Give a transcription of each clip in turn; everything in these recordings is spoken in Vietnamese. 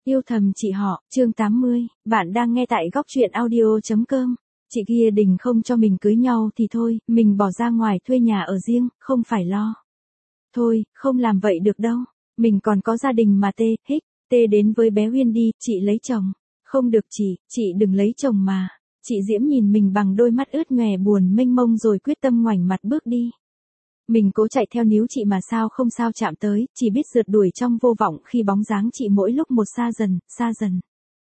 Yêu thầm chị họ, chương 80, bạn đang nghe tại góc truyện audio.com. Chị kia đình không cho mình cưới nhau thì thôi, mình bỏ ra ngoài thuê nhà ở riêng, không phải lo. Thôi, không làm vậy được đâu. Mình còn có gia đình mà tê đến với bé Uyên đi, chị lấy chồng. Không được chị đừng lấy chồng mà. Chị Diễm nhìn mình bằng đôi mắt ướt nhòe buồn mênh mông rồi quyết tâm ngoảnh mặt bước đi. Mình cố chạy theo níu chị mà sao không sao chạm tới, chỉ biết rượt đuổi trong vô vọng khi bóng dáng chị mỗi lúc một xa dần.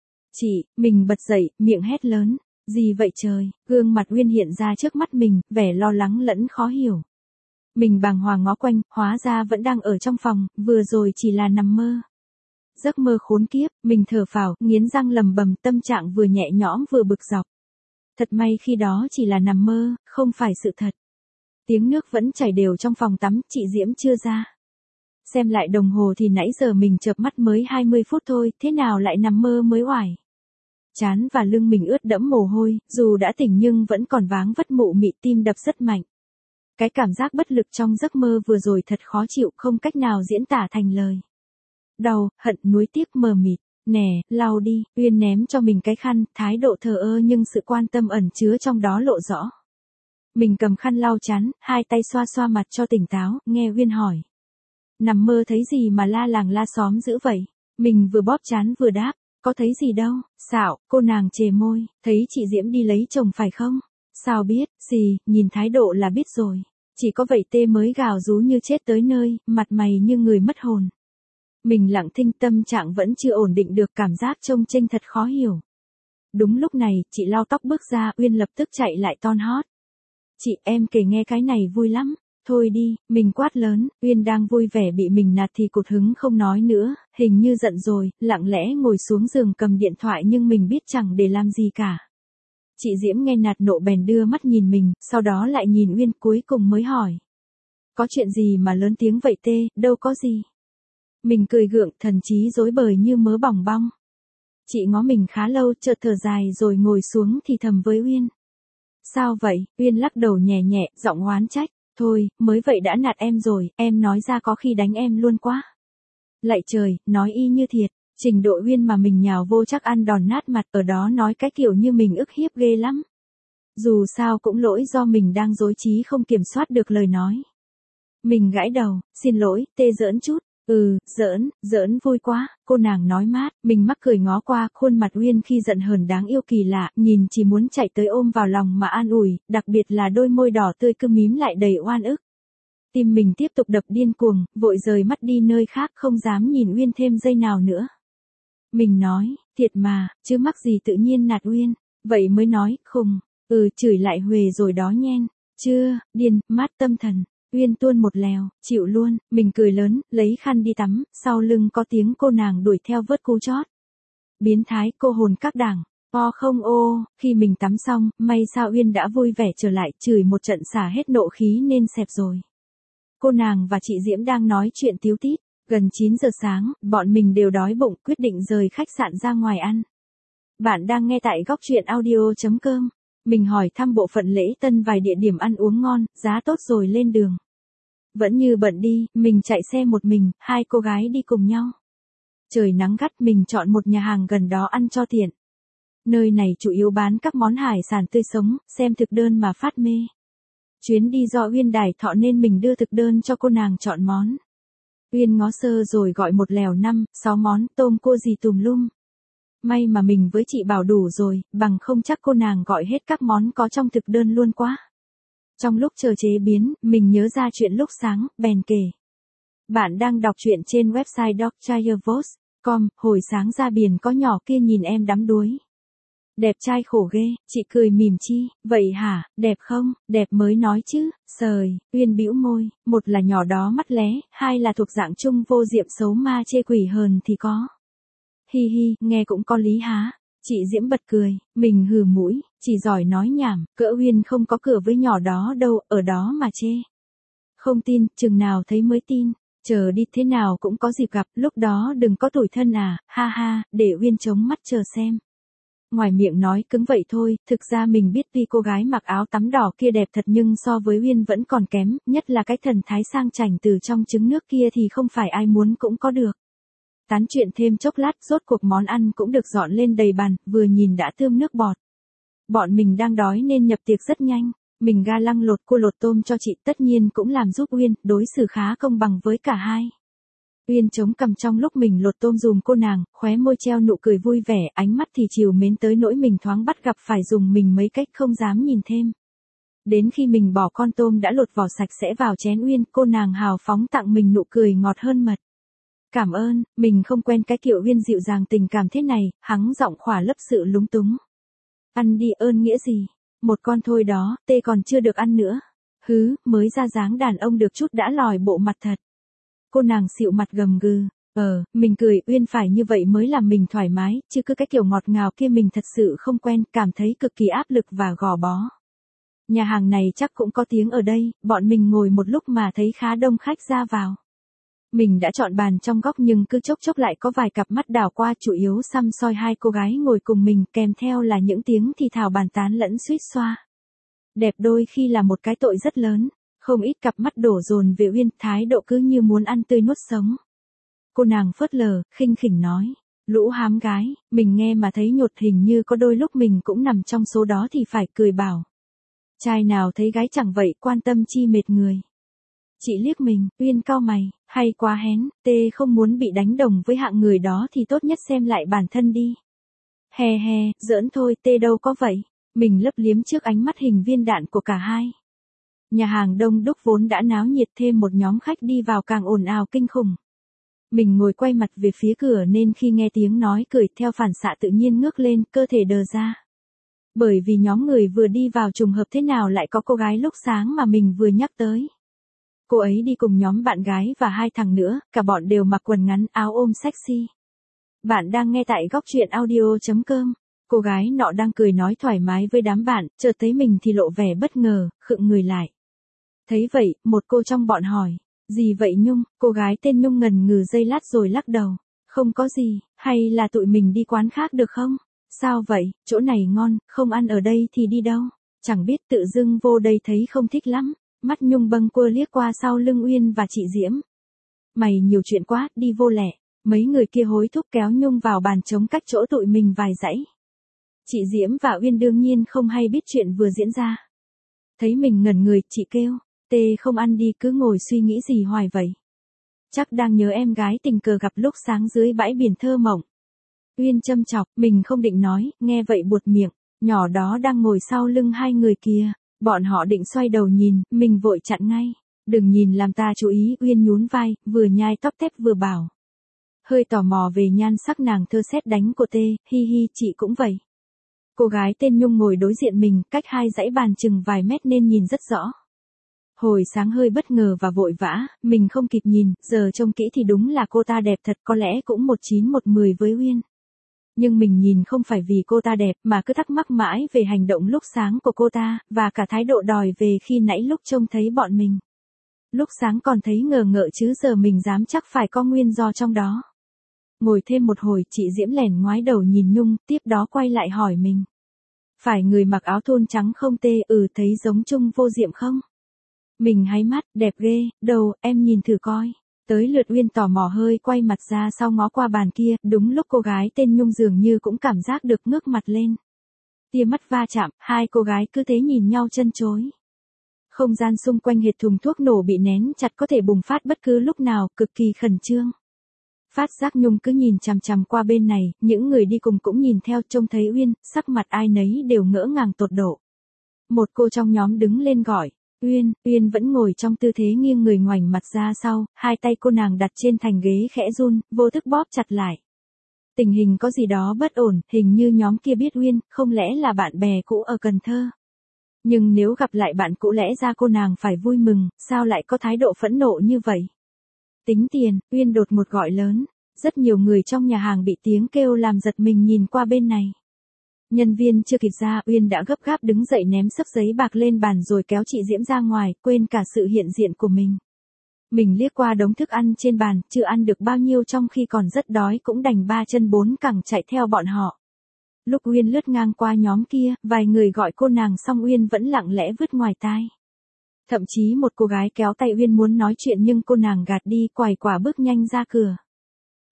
Mình bật dậy, miệng hét lớn. Gì vậy trời, gương mặt Uyên hiện ra trước mắt mình, vẻ lo lắng lẫn khó hiểu. Mình bàng hoàng ngó quanh, hóa ra vẫn đang ở trong phòng, vừa rồi chỉ là nằm mơ. Giấc mơ khốn kiếp, mình thở phào, nghiến răng lầm bầm, tâm trạng vừa nhẹ nhõm vừa bực dọc. Thật may khi đó chỉ là nằm mơ, không phải sự thật. Tiếng nước vẫn chảy đều trong phòng tắm, chị Diễm chưa ra. Xem lại đồng hồ thì nãy giờ mình chợp mắt mới 20 phút thôi, thế nào lại nằm mơ mới oải. Trán và lưng mình ướt đẫm mồ hôi, dù đã tỉnh nhưng vẫn còn váng vất mụ mị, tim đập rất mạnh. Cái cảm giác bất lực trong giấc mơ vừa rồi thật khó chịu, không cách nào diễn tả thành lời. Đau, hận, nuối tiếc mờ mịt. Nè, lau đi, Uyên ném cho mình cái khăn, thái độ thờ ơ nhưng sự quan tâm ẩn chứa trong đó lộ rõ. Mình cầm khăn lau chán, hai tay xoa xoa mặt cho tỉnh táo, nghe Uyên hỏi. Nằm mơ thấy gì mà la làng la xóm dữ vậy? Mình vừa bóp chán vừa đáp, có thấy gì đâu, xạo, cô nàng chề môi, thấy chị Diễm đi lấy chồng phải không? Sao biết, nhìn thái độ là biết rồi. Chỉ có vậy tê mới gào rú như chết tới nơi, mặt mày như người mất hồn. Mình lặng thinh, tâm trạng vẫn chưa ổn định được, cảm giác trông chênh thật khó hiểu. Đúng lúc này, chị lau tóc bước ra, Uyên lập tức chạy lại ton hót. Chị, em kể nghe cái này vui lắm. Thôi đi, mình quát lớn, Uyên đang vui vẻ bị mình nạt thì cụt hứng không nói nữa, hình như giận rồi, lặng lẽ ngồi xuống giường cầm điện thoại nhưng mình biết chẳng để làm gì cả. Chị Diễm nghe nạt nộ bèn đưa mắt nhìn mình, sau đó lại nhìn Uyên, cuối cùng mới hỏi. Có chuyện gì mà lớn tiếng vậy tê, đâu có gì. Mình cười gượng, thần trí rối bời như mớ bỏng bong. Chị ngó mình khá lâu, chợt thở dài rồi ngồi xuống thì thầm với Uyên. Sao vậy? Uyên lắc đầu nhẹ nhẹ, giọng oán trách. Thôi, mới vậy đã nạt em rồi, em nói ra có khi đánh em luôn quá. Lạy trời, nói y như thiệt, trình độ Uyên mà mình nhào vô chắc ăn đòn nát mặt, ở đó nói cái kiểu như mình ức hiếp ghê lắm. Dù sao cũng lỗi do mình đang rối trí không kiểm soát được lời nói. Mình gãi đầu, xin lỗi, tê giỡn chút. Giỡn vui quá, cô nàng nói mát, mình mắc cười ngó qua, khuôn mặt Uyên khi giận hờn đáng yêu kỳ lạ, nhìn chỉ muốn chạy tới ôm vào lòng mà an ủi, đặc biệt là đôi môi đỏ tươi cứ mím lại đầy oan ức. Tim mình tiếp tục đập điên cuồng, vội rời mắt đi nơi khác, không dám nhìn Uyên thêm giây nào nữa. Mình nói, thiệt mà, chứ mắc gì tự nhiên nạt Uyên, vậy mới nói, khùng, chửi lại huề rồi đó nhen, chưa, điên, mát tâm thần. Uyên tuôn một lèo, chịu luôn, mình cười lớn, lấy khăn đi tắm, sau lưng có tiếng cô nàng đuổi theo vớt cú chót. Biến thái, cô hồn các đảng, khi mình tắm xong, may sao Uyên đã vui vẻ trở lại, chửi một trận xả hết nộ khí nên xẹp rồi. Cô nàng và chị Diễm đang nói chuyện tíu tít, gần 9 giờ sáng, bọn mình đều đói bụng, quyết định rời khách sạn ra ngoài ăn. Bạn đang nghe tại góc truyện audio.com. Mình hỏi thăm bộ phận lễ tân vài địa điểm ăn uống ngon, giá tốt rồi lên đường. Vẫn như bận đi, mình chạy xe một mình, hai cô gái đi cùng nhau. Trời nắng gắt, mình chọn một nhà hàng gần đó ăn cho tiện. Nơi này chủ yếu bán các món hải sản tươi sống, xem thực đơn mà phát mê. Chuyến đi do Uyên đài thọ nên mình đưa thực đơn cho cô nàng chọn món. Uyên ngó sơ rồi gọi một lèo 5-6 món, tôm cua gì tùm lum. May mà mình với chị bảo đủ rồi, bằng không chắc cô nàng gọi hết các món có trong thực đơn luôn quá. Trong lúc chờ chế biến, mình nhớ ra chuyện lúc sáng, bèn kể. Bạn đang đọc truyện trên website docchirevox.com, hồi sáng ra biển có nhỏ kia nhìn em đắm đuối. Đẹp trai khổ ghê, chị cười mỉm chi, vậy hả, đẹp không, đẹp mới nói chứ, sời, Uyên bĩu môi, một là nhỏ đó mắt lé, hai là thuộc dạng trung vô diệm xấu ma chê quỷ hờn thì có. Hi hi, nghe cũng có lý há. Chị Diễm bật cười, mình hừ mũi, chỉ giỏi nói nhảm, cỡ Uyên không có cửa với nhỏ đó đâu, ở đó mà chê. Không tin, chừng nào thấy mới tin, chờ đi thế nào cũng có dịp gặp, lúc đó đừng có tủi thân à, ha ha, để Uyên chống mắt chờ xem. Ngoài miệng nói cứng vậy thôi, thực ra mình biết tuy cô gái mặc áo tắm đỏ kia đẹp thật nhưng so với Uyên vẫn còn kém, nhất là cái thần thái sang chảnh từ trong trứng nước kia thì không phải ai muốn cũng có được. Tán chuyện thêm chốc lát, rốt cuộc món ăn cũng được dọn lên đầy bàn, vừa nhìn đã tươm nước bọt. Bọn mình đang đói nên nhập tiệc rất nhanh. Mình ga lăng lột cua lột tôm cho chị, tất nhiên cũng làm giúp Uyên, đối xử khá công bằng với cả hai. Uyên chống cằm trong lúc mình lột tôm dùm cô nàng, khóe môi treo nụ cười vui vẻ, ánh mắt thì trìu mến tới nỗi mình thoáng bắt gặp phải dùng mình mấy cách không dám nhìn thêm. Đến khi mình bỏ con tôm đã lột vỏ sạch sẽ vào chén Uyên, cô nàng hào phóng tặng mình nụ cười ngọt hơn mật. Cảm ơn, mình không quen cái kiểu Uyên dịu dàng tình cảm thế này, hắng giọng khỏa lấp sự lúng túng. Ăn đi, ơn nghĩa gì? Một con thôi đó, tê còn chưa được ăn nữa. Hứ, mới ra dáng đàn ông được chút đã lòi bộ mặt thật. Cô nàng xịu mặt gầm gừ. Mình cười, Uyên phải như vậy mới làm mình thoải mái, chứ cứ cái kiểu ngọt ngào kia mình thật sự không quen, cảm thấy cực kỳ áp lực và gò bó. Nhà hàng này chắc cũng có tiếng ở đây, bọn mình ngồi một lúc mà thấy khá đông khách ra vào. Mình đã chọn bàn trong góc nhưng cứ chốc chốc lại có vài cặp mắt đảo qua, chủ yếu săm soi hai cô gái ngồi cùng mình, kèm theo là những tiếng thì thào bàn tán lẫn suýt xoa. Đẹp đôi khi là một cái tội rất lớn, không ít cặp mắt đổ dồn về Uyên, thái độ cứ như muốn ăn tươi nuốt sống. Cô nàng phớt lờ, khinh khỉnh nói, lũ hám gái, mình nghe mà thấy nhột, hình như có đôi lúc mình cũng nằm trong số đó thì phải cười bảo. Trai nào thấy gái chẳng vậy, quan tâm chi mệt người. Chị liếc mình, Uyên cau mày, hay quá hén, tê không muốn bị đánh đồng với hạng người đó thì tốt nhất xem lại bản thân đi. He he, giỡn thôi, tê đâu có vậy. Mình lấp liếm trước ánh mắt hình viên đạn của cả hai. Nhà hàng đông đúc vốn đã náo nhiệt, thêm một nhóm khách đi vào càng ồn ào kinh khủng. Mình ngồi quay mặt về phía cửa nên khi nghe tiếng nói cười theo phản xạ tự nhiên ngước lên, cơ thể đờ ra. Bởi vì nhóm người vừa đi vào trùng hợp thế nào lại có cô gái lúc sáng mà mình vừa nhắc tới. Cô ấy đi cùng nhóm bạn gái và hai thằng nữa, cả bọn đều mặc quần ngắn áo ôm sexy. Bạn đang nghe tại góc truyện audio.com. Cô gái nọ đang cười nói thoải mái với đám bạn, chợt thấy mình thì lộ vẻ bất ngờ, khựng người lại. Thấy vậy, một cô trong bọn hỏi, gì vậy Nhung? Cô gái tên Nhung ngần ngừ giây lát rồi lắc đầu. Không có gì, hay là tụi mình đi quán khác được không? Sao vậy, chỗ này ngon, không ăn ở đây thì đi đâu? Chẳng biết tự dưng vô đây thấy không thích lắm. Mắt Nhung bâng quơ liếc qua sau lưng Uyên và chị Diễm. Mày nhiều chuyện quá, đi vô lẹ. Mấy người kia hối thúc kéo Nhung vào bàn trống cách chỗ tụi mình vài dãy. Chị Diễm và Uyên đương nhiên không hay biết chuyện vừa diễn ra. Thấy mình ngẩn người, chị kêu, tê không ăn đi, cứ ngồi suy nghĩ gì hoài vậy. Chắc đang nhớ em gái tình cờ gặp lúc sáng dưới bãi biển thơ mộng. Uyên châm chọc, mình không định nói, nghe vậy buột miệng, nhỏ đó đang ngồi sau lưng hai người kia. Bọn họ định xoay đầu nhìn, mình vội chặn ngay. Đừng nhìn làm ta chú ý, Uyên nhún vai, vừa nhai tóc tép vừa bảo. Hơi tò mò về nhan sắc nàng thơ sét đánh của tê, hi hi, chị cũng vậy. Cô gái tên Nhung ngồi đối diện mình, cách hai dãy bàn chừng vài mét nên nhìn rất rõ. Hồi sáng hơi bất ngờ và vội vã, mình không kịp nhìn, giờ trông kỹ thì đúng là cô ta đẹp thật, có lẽ cũng 19-10 với Uyên. Nhưng mình nhìn không phải vì cô ta đẹp mà cứ thắc mắc mãi về hành động lúc sáng của cô ta, và cả thái độ đòi về khi nãy lúc trông thấy bọn mình. Lúc sáng còn thấy ngờ ngợ chứ giờ mình dám chắc phải có nguyên do trong đó. Ngồi thêm một hồi, chị Diễm lèn ngoái đầu nhìn Nhung, tiếp đó quay lại hỏi mình. Phải người mặc áo thun trắng không tê? Thấy giống Trung Vô Diệm không? Mình háy mắt, đẹp ghê, đâu, em nhìn thử coi. Tới lượt Uyên tò mò hơi quay mặt ra sau ngó qua bàn kia, đúng lúc cô gái tên Nhung dường như cũng cảm giác được ngước mặt lên. Tia mắt va chạm, hai cô gái cứ thế nhìn nhau chân chối. Không gian xung quanh hệt thùng thuốc nổ bị nén chặt, có thể bùng phát bất cứ lúc nào, cực kỳ khẩn trương. Phát giác Nhung cứ nhìn chằm chằm qua bên này, những người đi cùng cũng nhìn theo, trông thấy Uyên, sắc mặt ai nấy đều ngỡ ngàng tột độ. Một cô trong nhóm đứng lên gọi. Uyên, Uyên vẫn ngồi trong tư thế nghiêng người ngoảnh mặt ra sau, hai tay cô nàng đặt trên thành ghế khẽ run, vô thức bóp chặt lại. Tình hình có gì đó bất ổn, hình như nhóm kia biết Uyên, không lẽ là bạn bè cũ ở Cần Thơ. Nhưng nếu gặp lại bạn cũ lẽ ra cô nàng phải vui mừng, sao lại có thái độ phẫn nộ như vậy? Tính tiền, Uyên đột ngột gọi lớn. Rất nhiều người trong nhà hàng bị tiếng kêu làm giật mình nhìn qua bên này. Nhân viên chưa kịp ra, Uyên đã gấp gáp đứng dậy ném xấp giấy bạc lên bàn rồi kéo chị Diễm ra ngoài, quên cả sự hiện diện của mình. Mình liếc qua đống thức ăn trên bàn, chưa ăn được bao nhiêu trong khi còn rất đói cũng đành ba chân bốn cẳng chạy theo bọn họ. Lúc Uyên lướt ngang qua nhóm kia, vài người gọi cô nàng xong Uyên vẫn lặng lẽ vứt ngoài tai. Thậm chí một cô gái kéo tay Uyên muốn nói chuyện nhưng cô nàng gạt đi, quải quả bước nhanh ra cửa.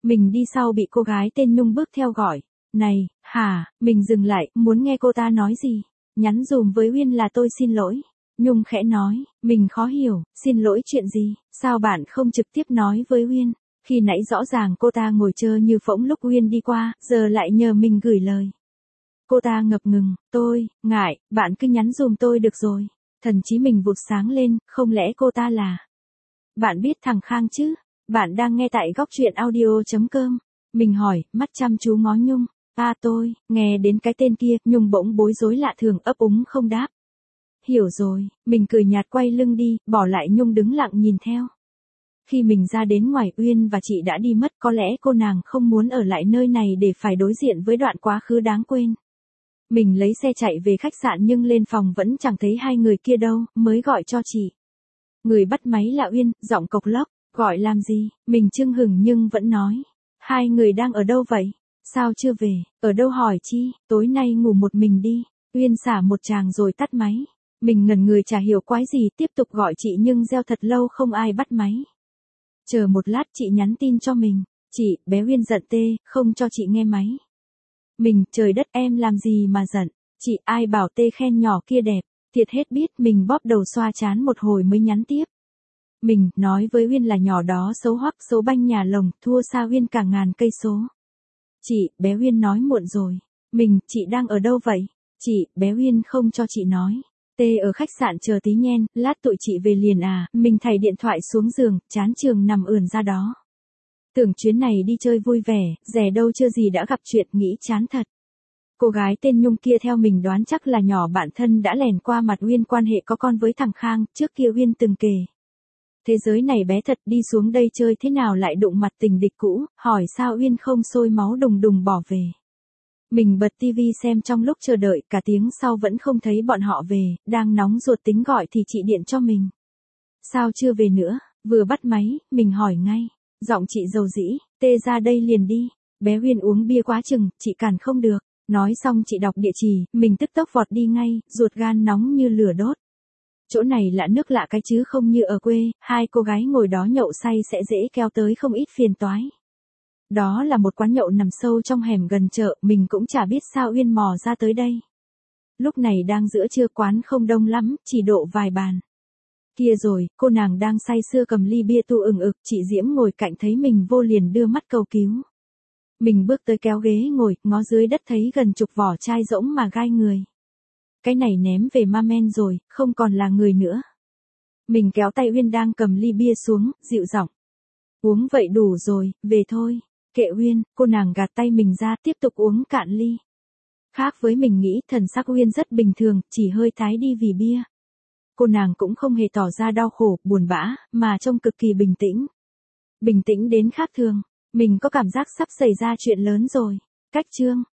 Mình đi sau bị cô gái tên Nhung bước theo gọi. Này, hả, mình dừng lại, muốn nghe cô ta nói gì. Nhắn dùm với Uyên là tôi xin lỗi. Nhung khẽ nói, mình khó hiểu, xin lỗi chuyện gì, sao bạn không trực tiếp nói với Uyên? Khi nãy rõ ràng cô ta ngồi chơ như phỗng lúc Uyên đi qua, giờ lại nhờ mình gửi lời. Cô ta ngập ngừng, ngại, bạn cứ nhắn dùm tôi được rồi. Thần trí mình vụt sáng lên, không lẽ cô ta là... Bạn biết thằng Khang chứ? Bạn đang nghe tại góc truyện audio.com. Mình hỏi, mắt chăm chú ngó Nhung. Tôi, nghe đến cái tên kia, Nhung bỗng bối rối lạ thường ấp úng không đáp. Hiểu rồi, mình cười nhạt quay lưng đi, bỏ lại Nhung đứng lặng nhìn theo. Khi mình ra đến ngoài Uyên và chị đã đi mất, có lẽ cô nàng không muốn ở lại nơi này để phải đối diện với đoạn quá khứ đáng quên. Mình lấy xe chạy về khách sạn nhưng lên phòng vẫn chẳng thấy hai người kia đâu, mới gọi cho chị. Người bắt máy là Uyên, giọng cộc lốc, gọi làm gì, mình chưng hửng nhưng vẫn nói. Hai người đang ở đâu vậy? Sao chưa về, ở đâu hỏi chi, tối nay ngủ một mình đi. Uyên xả một tràng rồi tắt máy. Mình ngẩn người chả hiểu quái gì, tiếp tục gọi chị nhưng reo thật lâu không ai bắt máy. Chờ một lát chị nhắn tin cho mình. Chị, bé Uyên giận tê, không cho chị nghe máy. Mình, trời đất em làm gì mà giận. Chị, ai bảo tê khen nhỏ kia đẹp. Thiệt hết biết, mình bóp đầu xoa chán một hồi mới nhắn tiếp. Mình, nói với Uyên là nhỏ đó xấu hoắc xấu banh nhà lồng, thua xa Uyên cả ngàn cây số. Chị, bé Uyên nói muộn rồi. Mình, chị đang ở đâu vậy? Chị, bé Uyên không cho chị nói. Tê ở khách sạn chờ tí nhen, lát tụi chị về liền à, mình thảy điện thoại xuống giường, chán trường nằm ườn ra đó. Tưởng chuyến này đi chơi vui vẻ, rẻ đâu chưa gì đã gặp chuyện nghĩ chán thật. Cô gái tên Nhung kia theo mình đoán chắc là nhỏ bạn thân đã lèn qua mặt Uyên quan hệ có con với thằng Khang, trước kia Uyên từng kể. Thế giới này bé thật, đi xuống đây chơi thế nào lại đụng mặt tình địch cũ, hỏi sao Uyên không sôi máu đùng đùng bỏ về. Mình bật tivi xem trong lúc chờ đợi, cả tiếng sau vẫn không thấy bọn họ về, đang nóng ruột tính gọi thì chị điện cho mình. Sao chưa về nữa, vừa bắt máy, mình hỏi ngay. Giọng chị dầu dĩ, tê ra đây liền đi. Bé Uyên uống bia quá chừng, chị cản không được. Nói xong chị đọc địa chỉ, mình tức tốc vọt đi ngay, ruột gan nóng như lửa đốt. Chỗ này lạ nước lạ cái chứ không như ở quê, hai cô gái ngồi đó nhậu say sẽ dễ kéo tới không ít phiền toái. Đó là một quán nhậu nằm sâu trong hẻm gần chợ, mình cũng chả biết sao Uyên mò ra tới đây. Lúc này đang giữa trưa, quán không đông lắm, chỉ độ vài bàn. Kia rồi, cô nàng đang say sưa cầm ly bia tu ừng ực, chị Diễm ngồi cạnh thấy mình vô liền đưa mắt cầu cứu. Mình bước tới kéo ghế ngồi, ngó dưới đất thấy gần chục vỏ chai rỗng mà gai người. Cái này ném về ma men rồi, không còn là người nữa. Mình kéo tay Uyên đang cầm ly bia xuống, dịu giọng. Uống vậy đủ rồi, về thôi. Kệ Uyên, cô nàng gạt tay mình ra tiếp tục uống cạn ly. Khác với mình nghĩ, thần sắc Uyên rất bình thường, chỉ hơi tái đi vì bia. Cô nàng cũng không hề tỏ ra đau khổ, buồn bã, mà trông cực kỳ bình tĩnh. Bình tĩnh đến khác thường. Mình có cảm giác sắp xảy ra chuyện lớn rồi. Cách chương